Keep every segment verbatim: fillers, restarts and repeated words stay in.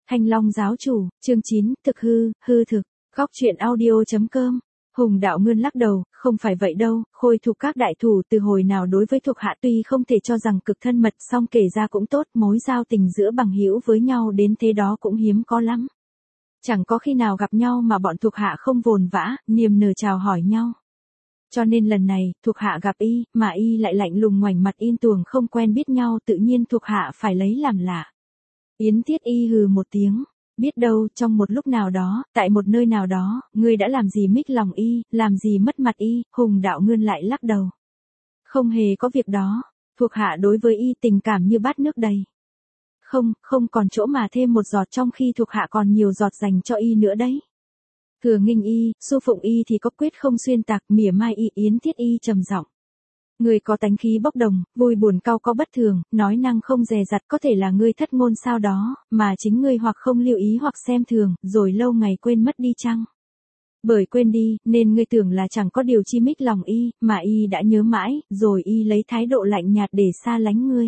Thanh Long giáo chủ, chương chín, thực hư, hư thực, góc truyện audio.com. Hùng Đạo Ngươn lắc đầu, không phải vậy đâu, Khôi Thục các đại thủ từ hồi nào đối với thuộc hạ tuy không thể cho rằng cực thân mật, song kể ra cũng tốt, mối giao tình giữa bằng hữu với nhau đến thế đó cũng hiếm có lắm. Chẳng có khi nào gặp nhau mà bọn thuộc hạ không vồn vã, niềm nở chào hỏi nhau. Cho nên lần này, thuộc hạ gặp y, mà y lại lạnh lùng ngoảnh mặt in tuồng không quen biết nhau, tự nhiên thuộc hạ phải lấy làm lạ. Yến Tiết Y hừ một tiếng, biết đâu trong một lúc nào đó, tại một nơi nào đó, ngươi đã làm gì mích lòng y, làm gì mất mặt y. Hùng Đạo Ngươn lại lắc đầu. Không hề có việc đó, thuộc hạ đối với y tình cảm như bát nước đầy. Không, không còn chỗ mà thêm một giọt, trong khi thuộc hạ còn nhiều giọt dành cho y nữa đấy. Thừa nghinh y, su phụng y thì có quyết không xuyên tạc, mỉa mai y. Yến Tiết Y trầm giọng. Người có tánh khí bốc đồng, vui buồn cau có bất thường, nói năng không dè dặt, có thể là ngươi thất ngôn sao đó, mà chính ngươi hoặc không lưu ý hoặc xem thường, rồi lâu ngày quên mất đi chăng? Bởi quên đi, nên ngươi tưởng là chẳng có điều chi mích lòng y, mà y đã nhớ mãi, rồi y lấy thái độ lạnh nhạt để xa lánh ngươi.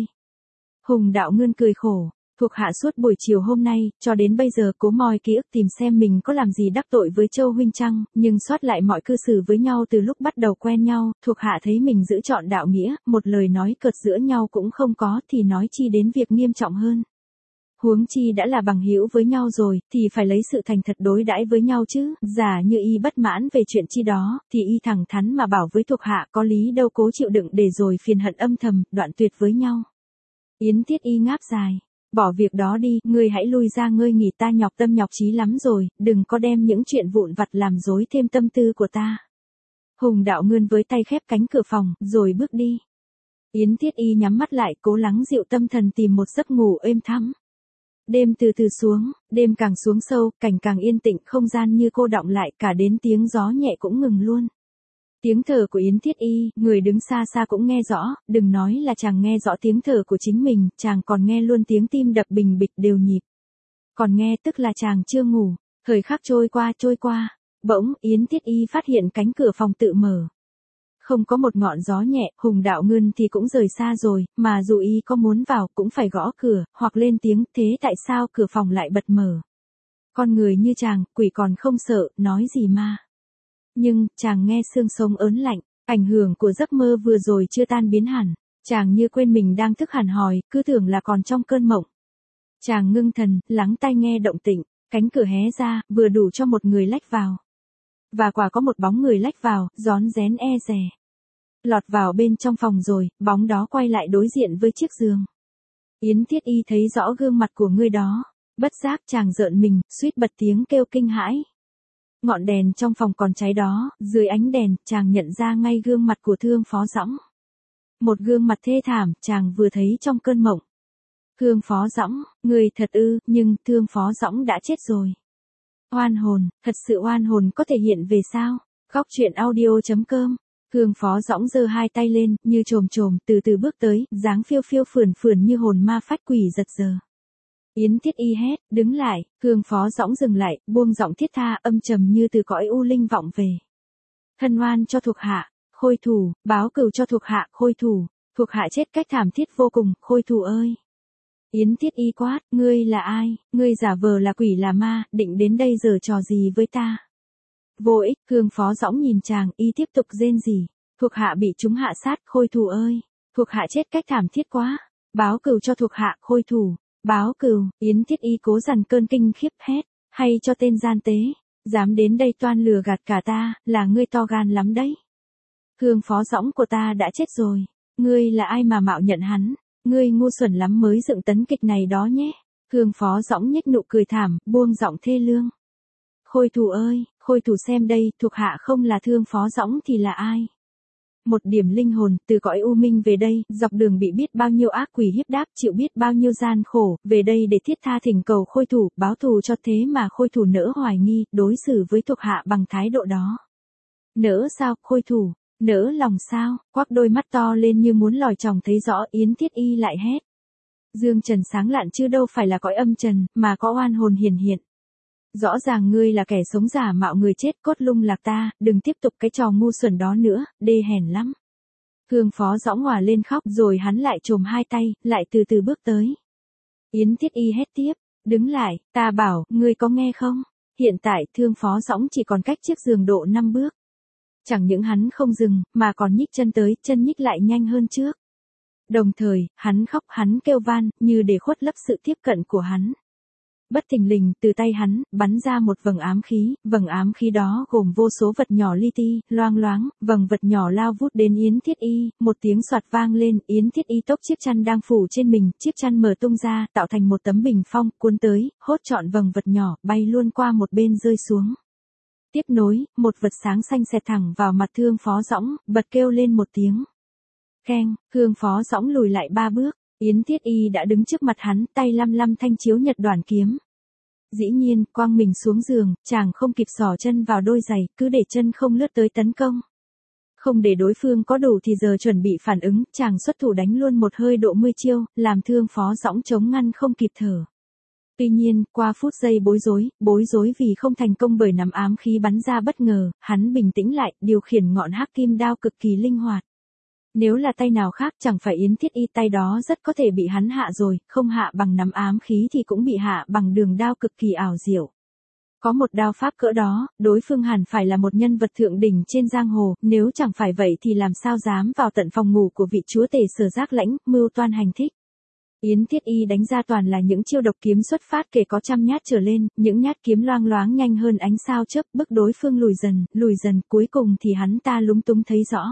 Hùng Đạo Ngươn cười khổ. Thuộc hạ suốt buổi chiều hôm nay, cho đến bây giờ cố moi ký ức tìm xem mình có làm gì đắc tội với Châu huynh chăng, nhưng sót lại mọi cư xử với nhau từ lúc bắt đầu quen nhau, thuộc hạ thấy mình giữ trọn đạo nghĩa, một lời nói cợt giữa nhau cũng không có, thì nói chi đến việc nghiêm trọng hơn. Huống chi đã là bằng hữu với nhau rồi, thì phải lấy sự thành thật đối đãi với nhau chứ, giả như y bất mãn về chuyện chi đó, thì y thẳng thắn mà bảo với thuộc hạ, có lý đâu cố chịu đựng để rồi phiền hận âm thầm, đoạn tuyệt với nhau. Yến Tiết Y ngáp dài. Bỏ việc đó đi, ngươi hãy lui ra ngơi nghỉ, ta nhọc tâm nhọc trí lắm rồi, đừng có đem những chuyện vụn vặt làm rối thêm tâm tư của ta. Hùng Đạo Ngươn với tay khép cánh cửa phòng, rồi bước đi. Yến Tiết Y nhắm mắt lại, cố lắng dịu tâm thần tìm một giấc ngủ êm thắm. Đêm từ từ xuống, đêm càng xuống sâu, cảnh càng yên tĩnh, không gian như cô đọng lại, cả đến tiếng gió nhẹ cũng ngừng luôn. Tiếng thở của Yến Tiết Y, người đứng xa xa cũng nghe rõ, đừng nói là chàng nghe rõ tiếng thở của chính mình, chàng còn nghe luôn tiếng tim đập bình bịch đều nhịp. Còn nghe tức là chàng chưa ngủ, thời khắc trôi qua trôi qua, bỗng Yến Tiết Y phát hiện cánh cửa phòng tự mở. Không có một ngọn gió nhẹ, Hùng Đạo Ngươn thì cũng rời xa rồi, mà dù y có muốn vào cũng phải gõ cửa, hoặc lên tiếng, thế tại sao cửa phòng lại bật mở? Con người như chàng, quỷ còn không sợ, nói gì mà. Nhưng, chàng nghe xương sống ớn lạnh, ảnh hưởng của giấc mơ vừa rồi chưa tan biến hẳn, chàng như quên mình đang thức hẳn hòi, cứ tưởng là còn trong cơn mộng. Chàng ngưng thần, lắng tai nghe động tĩnh, cánh cửa hé ra, vừa đủ cho một người lách vào. Và quả có một bóng người lách vào, rón rén e dè. Lọt vào bên trong phòng rồi, bóng đó quay lại đối diện với chiếc giường. Yến Tiết Y thấy rõ gương mặt của người đó, bất giác chàng rợn mình, suýt bật tiếng kêu kinh hãi. Ngọn đèn trong phòng còn cháy đó, dưới ánh đèn, chàng nhận ra ngay gương mặt của Thương Phó Dõng. Một gương mặt thê thảm, chàng vừa thấy trong cơn mộng. Thương Phó Dõng, người thật ư, nhưng Thương Phó Dõng đã chết rồi. Oan hồn, thật sự oan hồn có thể hiện về sao? Góc truyện audio.com. Thương Phó Dõng giơ hai tay lên, như chồm chồm, từ từ bước tới, dáng phiêu phiêu phườn phườn như hồn ma phách quỷ giật giờ. Yến Tiết Y hét, đứng lại, Thương Phó Dõng dừng lại, buông giọng thiết tha, âm trầm như từ cõi u linh vọng về. Thân oan cho thuộc hạ, Khôi Thủ, báo cừu cho thuộc hạ, Khôi Thủ, thuộc hạ chết cách thảm thiết vô cùng, Khôi Thủ ơi. Yến Tiết Y quát, ngươi là ai, ngươi giả vờ là quỷ là ma, định đến đây giở trò gì với ta? Vô ích, Thương Phó Dõng nhìn chàng, y tiếp tục rên rỉ, thuộc hạ bị chúng hạ sát, Khôi Thủ ơi, thuộc hạ chết cách thảm thiết quá, báo cừu cho thuộc hạ, Khôi Thủ. Báo cừu, Yến Tiết Y cố dằn cơn kinh khiếp hét, hay cho tên gian tế, dám đến đây toan lừa gạt cả ta, là ngươi to gan lắm đấy. Thương Phó Dõng của ta đã chết rồi, ngươi là ai mà mạo nhận hắn, ngươi ngu xuẩn lắm mới dựng tấn kịch này đó nhé. Thương Phó Dõng nhếch nụ cười thảm, buông giọng thê lương. Khôi Thủ ơi, Khôi Thủ xem đây, thuộc hạ không là Thương Phó Dõng thì là ai? Một điểm linh hồn, từ cõi u minh về đây, dọc đường bị biết bao nhiêu ác quỷ hiếp đáp, chịu biết bao nhiêu gian khổ, về đây để thiết tha thỉnh cầu Khôi Thủ, báo thù cho thế mà Khôi Thủ nỡ hoài nghi, đối xử với thuộc hạ bằng thái độ đó. Nỡ sao, Khôi Thủ, nỡ lòng sao, quắc đôi mắt to lên như muốn lòi tròng thấy rõ, Yến Tiết Y lại hét. Dương trần sáng lạn chứ đâu phải là cõi âm trần, mà có oan hồn hiển hiện. Rõ ràng ngươi là kẻ sống giả mạo người chết, cốt lung lạc ta, đừng tiếp tục cái trò ngu xuẩn đó nữa, đê hèn lắm. Thương Phó Dõng òa lên khóc, rồi hắn lại chồm hai tay, lại từ từ bước tới. Yến Tiết Y hét tiếp, Đứng lại, ta bảo, ngươi có nghe không? Hiện tại Thương Phó Dõng chỉ còn cách chiếc giường độ năm bước. Chẳng những hắn không dừng, mà còn nhích chân tới, chân nhích lại nhanh hơn trước. Đồng thời, hắn khóc, hắn kêu van, như để khuất lấp sự tiếp cận của hắn. Bất thình lình, từ tay hắn, bắn ra một vầng ám khí, vầng ám khí đó gồm vô số vật nhỏ li ti, loang loáng, vầng vật nhỏ lao vút đến Yến Thiết Y, một tiếng soạt vang lên, Yến Thiết Y tốc chiếc chăn đang phủ trên mình, chiếc chăn mở tung ra, tạo thành một tấm bình phong, cuốn tới, hốt trọn vầng vật nhỏ, bay luôn qua một bên rơi xuống. Tiếp nối, một vật sáng xanh xẹt thẳng vào mặt Thương Phó Dõng, bật kêu lên một tiếng. Keng, Thương Phó Dõng lùi lại ba bước. Yến Thiết Y đã đứng trước mặt hắn, tay lăm lăm thanh chiếu nhật đoàn kiếm. Dĩ nhiên, quang mình xuống giường, chàng không kịp xỏ chân vào đôi giày, cứ để chân không lướt tới tấn công. Không để đối phương có đủ thì giờ chuẩn bị phản ứng, chàng xuất thủ đánh luôn một hơi độ mươi chiêu, làm Thương Phó Dõng chống ngăn không kịp thở. Tuy nhiên, qua phút giây bối rối, bối rối vì không thành công bởi nắm ám khí bắn ra bất ngờ, hắn bình tĩnh lại, điều khiển ngọn hắc kim đao cực kỳ linh hoạt. Nếu là tay nào khác chẳng phải Yến Thiết Y, tay đó rất có thể bị hắn hạ rồi, không hạ bằng nắm ám khí thì cũng bị hạ bằng đường đao cực kỳ ảo diệu. Có một đao pháp cỡ đó, đối phương hẳn phải là một nhân vật thượng đỉnh trên giang hồ, nếu chẳng phải vậy thì làm sao dám vào tận phòng ngủ của vị chúa tể Sở Giác Lãnh, mưu toan hành thích. Yến Thiết Y đánh ra toàn là những chiêu độc kiếm xuất phát kể có trăm nhát trở lên, những nhát kiếm loang loáng nhanh hơn ánh sao chớp, bức đối phương lùi dần, lùi dần, cuối cùng thì hắn ta lúng túng thấy rõ.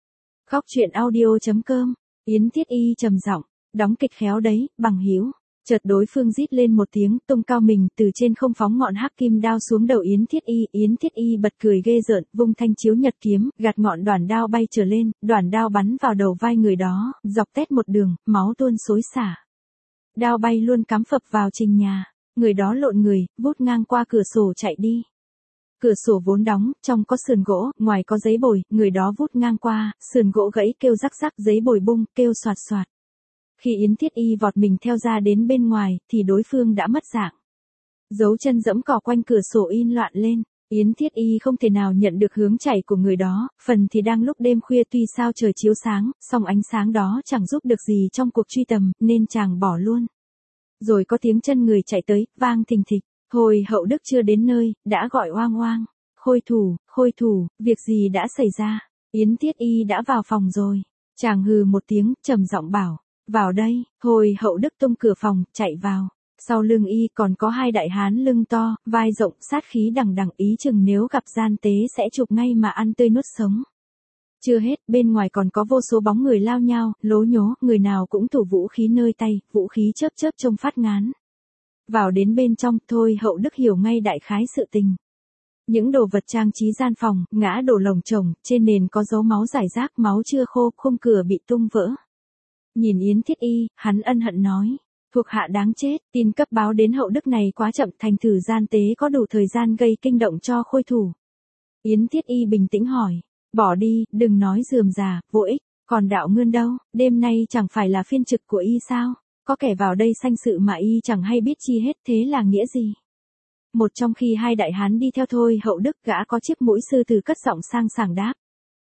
Góc truyện audio chấm com, Yến Thiết Y trầm giọng, đóng kịch khéo đấy, bằng hữu. Chợt đối phương rít lên một tiếng, tung cao mình, từ trên không phóng ngọn hắc kim đao xuống đầu Yến Thiết Y, Yến Thiết Y bật cười ghê rợn, vung thanh chiếu nhật kiếm, gạt ngọn đoản đao bay trở lên, đoản đao bắn vào đầu vai người đó, dọc tét một đường, máu tuôn xối xả. Đao bay luôn cắm phập vào trình nhà, người đó lộn người, vút ngang qua cửa sổ chạy đi. Cửa sổ vốn đóng, trong có sườn gỗ, ngoài có giấy bồi, người đó vút ngang qua, sườn gỗ gãy kêu rắc rắc, giấy bồi bung, kêu xoạt xoạt. Khi Yến Thiết Y vọt mình theo ra đến bên ngoài, thì đối phương đã mất dạng. Dấu chân dẫm cỏ quanh cửa sổ in loạn lên, Yến Thiết Y không thể nào nhận được hướng chạy của người đó, phần thì đang lúc đêm khuya tuy sao trời chiếu sáng, song ánh sáng đó chẳng giúp được gì trong cuộc truy tầm, nên chàng bỏ luôn. Rồi có tiếng chân người chạy tới, vang thình thịch. Hồi Hậu Đức chưa đến nơi, đã gọi oang oang. Khôi thủ, khôi thủ, việc gì đã xảy ra? Yến Thiết Y đã vào phòng rồi. Chàng hừ một tiếng, trầm giọng bảo, vào đây. Hồi Hậu Đức tung cửa phòng, chạy vào. Sau lưng y còn có hai đại hán lưng to, vai rộng, sát khí đằng đằng, ý chừng nếu gặp gian tế sẽ chụp ngay mà ăn tươi nuốt sống. Chưa hết, bên ngoài còn có vô số bóng người lao nhao, lố nhố, người nào cũng thủ vũ khí nơi tay, vũ khí chớp chớp trông phát ngán. Vào đến bên trong, thôi Hậu Đức hiểu ngay đại khái sự tình. Những đồ vật trang trí gian phòng, ngã đổ lồng chồng, trên nền có dấu máu rải rác, máu chưa khô, khung cửa bị tung vỡ. Nhìn Yến Thiết Y, hắn ân hận nói, thuộc hạ đáng chết, tin cấp báo đến Hậu Đức này quá chậm, thành thử gian tế có đủ thời gian gây kinh động cho khôi thủ. Yến Thiết Y bình tĩnh hỏi, bỏ đi, đừng nói rườm rà, vô ích, còn đạo ngươn đâu, đêm nay chẳng phải là phiên trực của y sao? Có kẻ vào đây sanh sự mà y chẳng hay biết chi hết, thế là nghĩa gì? Một trong khi hai đại hán đi theo thôi Hậu Đức, gã có chiếc mũi sư tử cất giọng sang sảng đáp.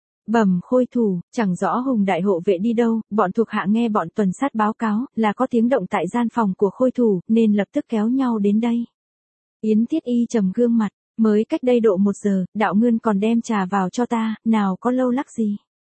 Bẩm khôi thủ, chẳng rõ Hùng đại hộ vệ đi đâu, bọn thuộc hạ nghe bọn tuần sát báo cáo, là có tiếng động tại gian phòng của khôi thủ, nên lập tức kéo nhau đến đây. Yến Thiết Y trầm gương mặt, mới cách đây độ một giờ, đạo ngươn còn đem trà vào cho ta, nào có lâu lắc gì.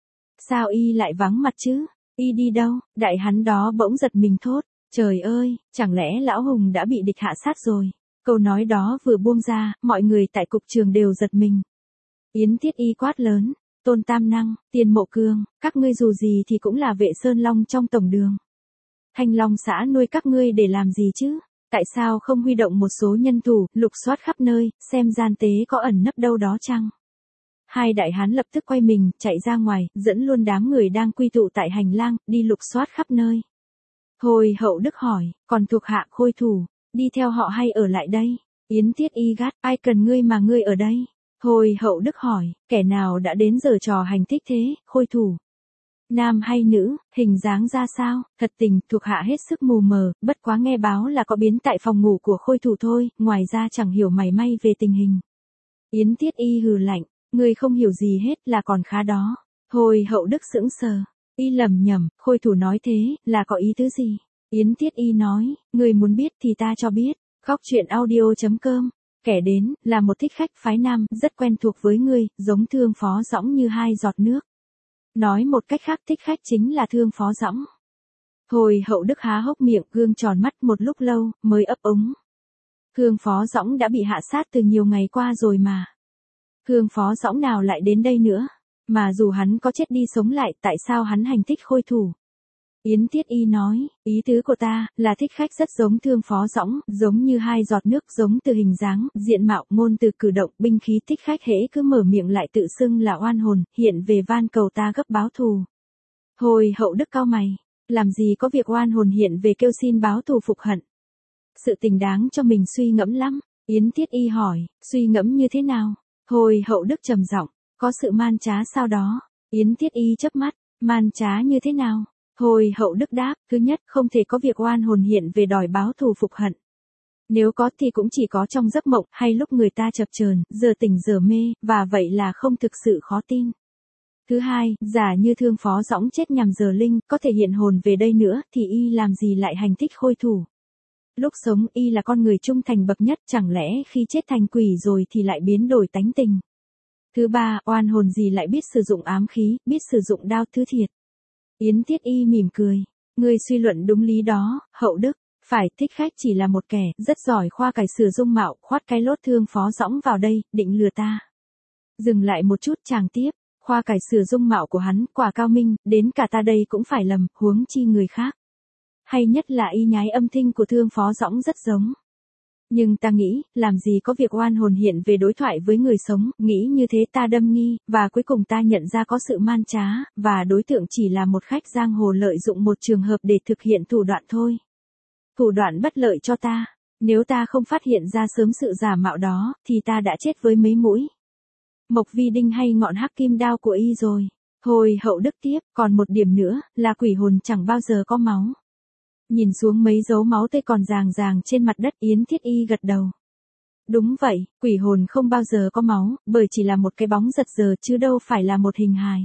Sao y lại vắng mặt chứ? Y đi đâu? Đại hắn đó bỗng giật mình thốt, trời ơi, chẳng lẽ lão Hùng đã bị địch hạ sát rồi? Câu nói đó vừa buông ra, mọi người tại cục trường đều giật mình. Yến Thiết Y quát lớn, Tôn Tam Năng, Tiền Mộ Cường, các ngươi dù gì thì cũng là vệ sơn long trong tổng đường. Thanh Long xã nuôi các ngươi để làm gì chứ? Tại sao không huy động một số nhân thủ, lục soát khắp nơi, xem gian tế có ẩn nấp đâu đó chăng? Hai đại hán lập tức quay mình, chạy ra ngoài, dẫn luôn đám người đang quy tụ tại hành lang, đi lục soát khắp nơi. Hồi Hậu Đức hỏi, còn thuộc hạ khôi thủ, đi theo họ hay ở lại đây? Yến Thiết Y gắt, ai cần ngươi mà ngươi ở đây? Hồi Hậu Đức hỏi, kẻ nào đã đến giờ trò hành thích thế, khôi thủ? Nam hay nữ, hình dáng ra sao? Thật tình, thuộc hạ hết sức mù mờ, bất quá nghe báo là có biến tại phòng ngủ của khôi thủ thôi, ngoài ra chẳng hiểu mảy may về tình hình. Yến Thiết Y hừ lạnh, ngươi không hiểu gì hết là còn khá đó. Hồi Hậu Đức sững sờ, y lầm nhầm, khôi thủ nói thế, là có ý tứ gì? Yến Thiết Y nói, ngươi muốn biết thì ta cho biết. Khóc chuyện audio chấm com. Kẻ đến, là một thích khách phái nam, rất quen thuộc với ngươi, giống Thương Phó Dõng như hai giọt nước. Nói một cách khác, thích khách chính là Thương Phó Dõng. Hồi Hậu Đức há hốc miệng, gương tròn mắt một lúc lâu, mới ấp úng. Thương Phó Dõng đã bị hạ sát từ nhiều ngày qua rồi mà. Thương Phó Dõng nào lại đến đây nữa? Mà dù hắn có chết đi sống lại, tại sao hắn hành thích khôi thủ? Yến Tiết Y nói, ý tứ của ta, là thích khách rất giống Thương Phó Dõng, giống như hai giọt nước, giống từ hình dáng, diện mạo, ngôn từ cử động, binh khí. Thích khách hễ cứ mở miệng lại tự xưng là oan hồn, hiện về van cầu ta gấp báo thù. Hồi Hậu Đức cau mày, làm gì có việc oan hồn hiện về kêu xin báo thù phục hận. Sự tình đáng cho mình suy ngẫm lắm. Yến Tiết Y hỏi, suy ngẫm như thế nào? Hồi Hậu Đức trầm giọng, có sự man trá sao đó? Yến Tiết Y chớp mắt, man trá như thế nào? Hồi Hậu Đức đáp, thứ nhất, không thể có việc oan hồn hiện về đòi báo thù phục hận. Nếu có thì cũng chỉ có trong giấc mộng, hay lúc người ta chập chờn, giờ tỉnh giờ mê, và vậy là không thực sự khó tin. Thứ hai, giả như Thương Phó Dõng chết nhằm giờ linh, có thể hiện hồn về đây nữa, thì y làm gì lại hành thích khôi thủ? Lúc sống y là con người trung thành bậc nhất, chẳng lẽ khi chết thành quỷ rồi thì lại biến đổi tánh tình? Thứ ba, oan hồn gì lại biết sử dụng ám khí, biết sử dụng đao thứ thiệt? Yến Tiết Y mỉm cười, ngươi suy luận đúng lý đó, Hậu Đức. Phải, thích khách chỉ là một kẻ, rất giỏi khoa cải sửa dung mạo, khoát cái lốt Thương Phó Dõng vào đây, định lừa ta. Dừng lại một chút, chàng tiếp, khoa cải sửa dung mạo của hắn, quả cao minh, đến cả ta đây cũng phải lầm, huống chi người khác. Hay nhất là y nhái âm thanh của Thương Phó Dõng rất giống. Nhưng ta nghĩ, làm gì có việc oan hồn hiện về đối thoại với người sống, nghĩ như thế ta đâm nghi, và cuối cùng ta nhận ra có sự man trá, và đối tượng chỉ là một khách giang hồ lợi dụng một trường hợp để thực hiện thủ đoạn thôi. Thủ đoạn bất lợi cho ta, nếu ta không phát hiện ra sớm sự giả mạo đó, thì ta đã chết với mấy mũi Mộc Vi Đinh hay ngọn hắc kim đao của y rồi. Hồi Hậu Đức tiếp, còn một điểm nữa, là quỷ hồn chẳng bao giờ có máu. Nhìn xuống mấy dấu máu tươi còn ràng ràng trên mặt đất, Yến Thiết Y gật đầu. Đúng vậy, quỷ hồn không bao giờ có máu, bởi chỉ là một cái bóng giật giờ chứ đâu phải là một hình hài.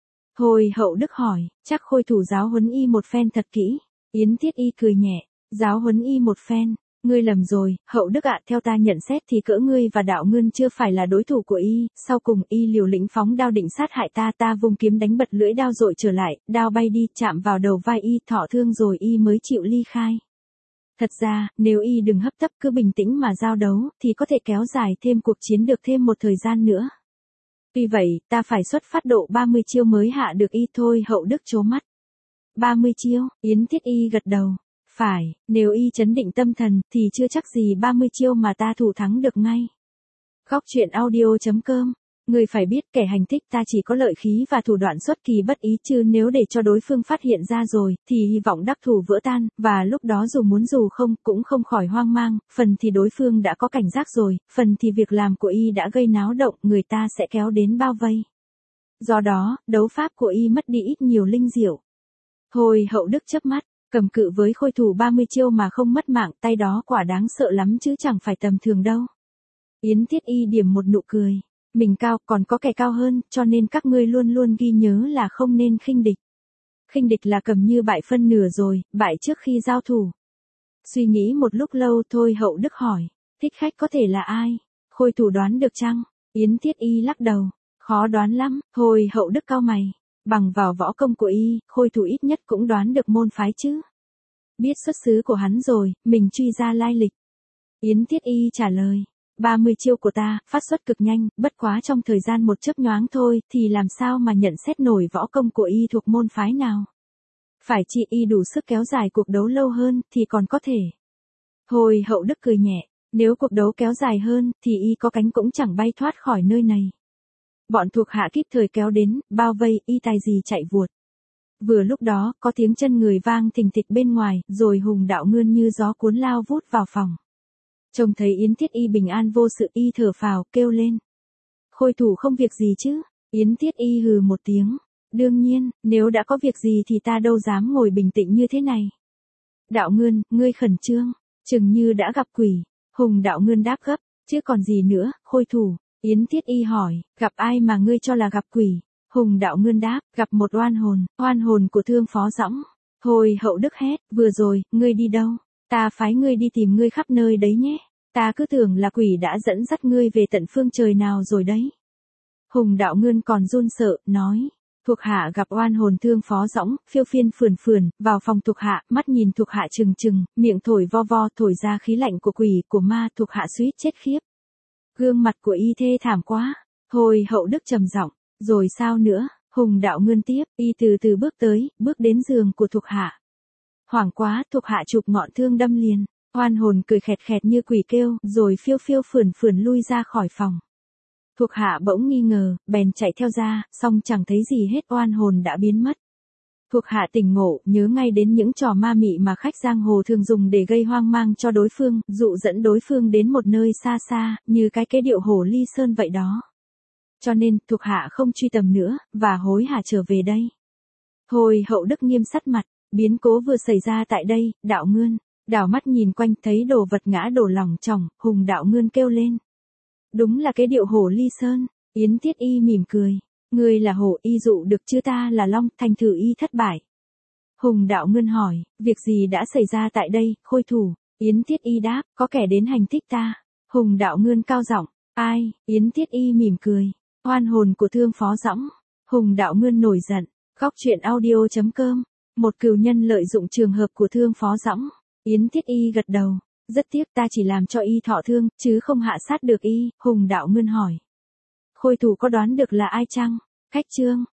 Hồi Hậu Đức hỏi, chắc khôi thủ giáo huấn y một phen thật kỹ. Yến Thiết Y cười nhẹ, giáo huấn y một phen. Ngươi lầm rồi, Hậu Đức ạ, theo ta nhận xét thì cỡ ngươi và Đạo Ngân chưa phải là đối thủ của y, sau cùng y liều lĩnh phóng đao định sát hại ta, ta vùng kiếm đánh bật lưỡi đao dội trở lại, đao bay đi, chạm vào đầu vai y, thọ thương rồi y mới chịu ly khai. Thật ra, nếu y đừng hấp tấp cứ bình tĩnh mà giao đấu, thì có thể kéo dài thêm cuộc chiến được thêm một thời gian nữa. Vì vậy, ta phải xuất phát độ ba mươi chiêu mới hạ được y thôi. Hậu Đức trố mắt. ba mươi chiêu, Yến Thiết Y gật đầu. Phải, nếu y chấn định tâm thần, thì chưa chắc gì ba mươi chiêu mà ta thủ thắng được ngay. Khóc chuyện audio chấm com. Người phải biết kẻ hành thích ta chỉ có lợi khí và thủ đoạn xuất kỳ bất ý, chứ nếu để cho đối phương phát hiện ra rồi, thì hy vọng đắc thủ vỡ tan, và lúc đó dù muốn dù không, cũng không khỏi hoang mang, phần thì đối phương đã có cảnh giác rồi, phần thì việc làm của y đã gây náo động, người ta sẽ kéo đến bao vây. Do đó, đấu pháp của y mất đi ít nhiều linh diệu. Hồi Hậu Đức chớp mắt. Cầm cự với khôi thủ ba mươi chiêu mà không mất mạng, tay đó quả đáng sợ lắm chứ chẳng phải tầm thường đâu. Yến Thiết Y điểm một nụ cười. Mình cao, còn có kẻ cao hơn, cho nên các ngươi luôn luôn ghi nhớ là không nên khinh địch. Khinh địch là cầm như bại phân nửa rồi, bại trước khi giao thủ. Suy nghĩ một lúc lâu thôi Hậu Đức hỏi, thích khách có thể là ai? Khôi thủ đoán được chăng? Yến Thiết Y lắc đầu, khó đoán lắm. Hồi Hậu Đức cau mày. Bằng vào võ công của y, khôi thủ ít nhất cũng đoán được môn phái chứ. Biết xuất xứ của hắn rồi, mình truy ra lai lịch. Yến Thiết Y trả lời, ba mươi chiêu của ta, phát xuất cực nhanh, bất quá trong thời gian một chớp nhoáng thôi, thì làm sao mà nhận xét nổi võ công của y thuộc môn phái nào. Phải chi y đủ sức kéo dài cuộc đấu lâu hơn, thì còn có thể. Hồi Hậu Đức cười nhẹ, nếu cuộc đấu kéo dài hơn, thì y có cánh cũng chẳng bay thoát khỏi nơi này. Bọn thuộc hạ kịp thời kéo đến, bao vây, y tài gì chạy vụt. Vừa lúc đó, có tiếng chân người vang thình thịch bên ngoài, rồi Hùng Đạo Ngươn như gió cuốn lao vút vào phòng. Trông thấy Yến Thiết Y bình an vô sự, y thở phào, kêu lên. Khôi thủ không việc gì chứ? Yến Thiết Y hừ một tiếng. Đương nhiên, nếu đã có việc gì thì ta đâu dám ngồi bình tĩnh như thế này. Đạo Ngươn, ngươi khẩn trương, chừng như đã gặp quỷ. Hùng Đạo Ngươn đáp gấp, chứ còn gì nữa, khôi thủ. Yến Thiết Y hỏi, gặp ai mà ngươi cho là gặp quỷ? Hùng Đạo Ngươn đáp, gặp một oan hồn, oan hồn của Thương Phó Dõng. Hồi Hậu Đức hét, vừa rồi, ngươi đi đâu? Ta phái ngươi đi tìm ngươi khắp nơi đấy nhé. Ta cứ tưởng là quỷ đã dẫn dắt ngươi về tận phương trời nào rồi đấy. Hùng Đạo Ngươn còn run sợ, nói. Thuộc hạ gặp oan hồn thương phó dõng, phiêu phiên phườn phườn, vào phòng thuộc hạ, mắt nhìn thuộc hạ trừng trừng, miệng thổi vo vo thổi ra khí lạnh của quỷ, của ma, thuộc hạ suýt chết khiếp. Gương mặt của y thê thảm quá. Hồi Hậu Đức trầm giọng, rồi sao nữa? Hùng Đạo Ngươn tiếp, y từ từ bước tới, bước đến giường của thuộc hạ. Hoảng quá, thuộc hạ chụp ngọn thương đâm liền. Oan hồn cười khẹt khẹt như quỷ kêu, rồi phiêu phiêu phườn phườn lui ra khỏi phòng. Thuộc hạ bỗng nghi ngờ, bèn chạy theo ra, song chẳng thấy gì hết, oan hồn đã biến mất. Thuộc hạ tỉnh ngộ, nhớ ngay đến những trò ma mị mà khách giang hồ thường dùng để gây hoang mang cho đối phương, dụ dẫn đối phương đến một nơi xa xa, như cái kế điệu hổ ly sơn vậy đó. Cho nên, thuộc hạ không truy tầm nữa, và hối hả trở về đây. Hồi Hậu Đức nghiêm sắc mặt, biến cố vừa xảy ra tại đây, Đạo Ngươn, đảo mắt nhìn quanh thấy đồ vật ngã đổ lỏng chỏng, Hùng Đạo Ngươn kêu lên. Đúng là cái điệu hổ ly sơn. Yến Tiết Y mỉm cười. Ngươi là hổ y dụ được chứ ta là long, thành thử y thất bại. Hùng Đạo Ngươn hỏi, việc gì đã xảy ra tại đây, Khôi Thủ? Yến Tiết Y đáp, có kẻ đến hành thích ta. Hùng Đạo Ngươn cao giọng, ai? Yến Tiết Y mỉm cười. Oan hồn của thương phó dõng. Hùng Đạo Ngươn nổi giận. Góc truyện audio chấm com. Một cừu nhân lợi dụng trường hợp của thương phó dõng. Yến Tiết Y gật đầu. Rất tiếc ta chỉ làm cho y thọ thương, chứ không hạ sát được y. Hùng Đạo Ngươn hỏi. Khôi Thủ có đoán được là ai chăng? Khách Trương.